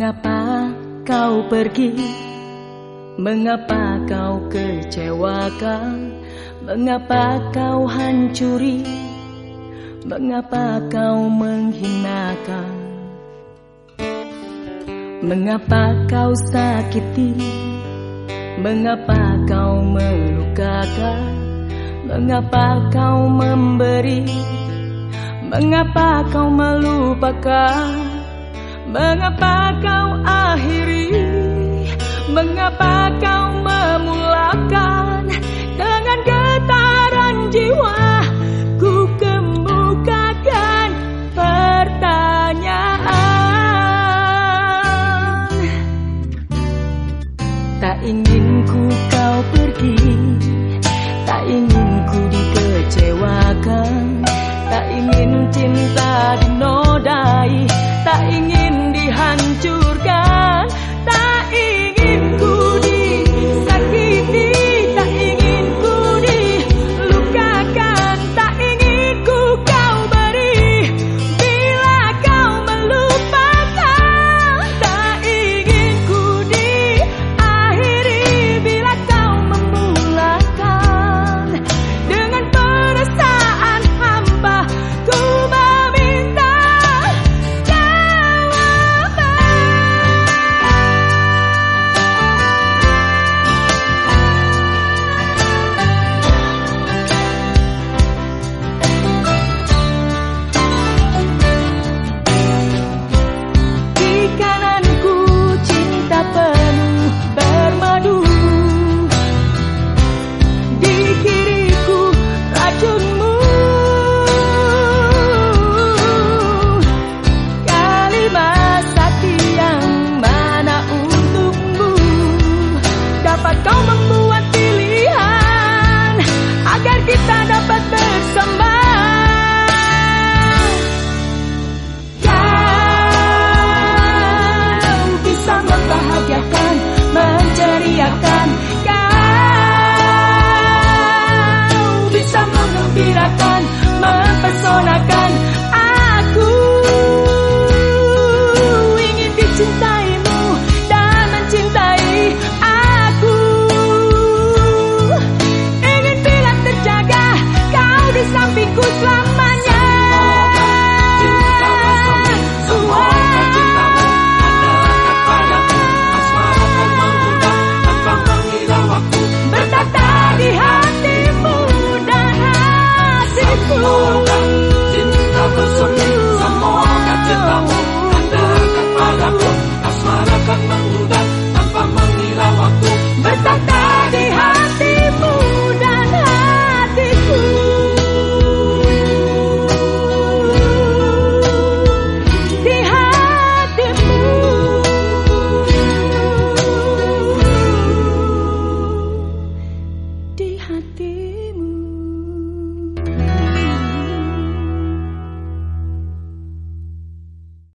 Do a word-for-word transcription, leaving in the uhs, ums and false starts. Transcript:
Mengapa kau pergi? Mengapa kau kecewakan? Mengapa kau hancuri? Mengapa kau menghinakan? Mengapa kau sakiti? Mengapa kau melukakan? Mengapa kau memberi? Mengapa kau melupakan? Mengapa kau akhiri? Mengapa kau memulakan? Dengan getaran jiwa ku kemukakan pertanyaan. Tak ingin ku kau pergi, tak ingin ku dikecewakan, tak ingin cinta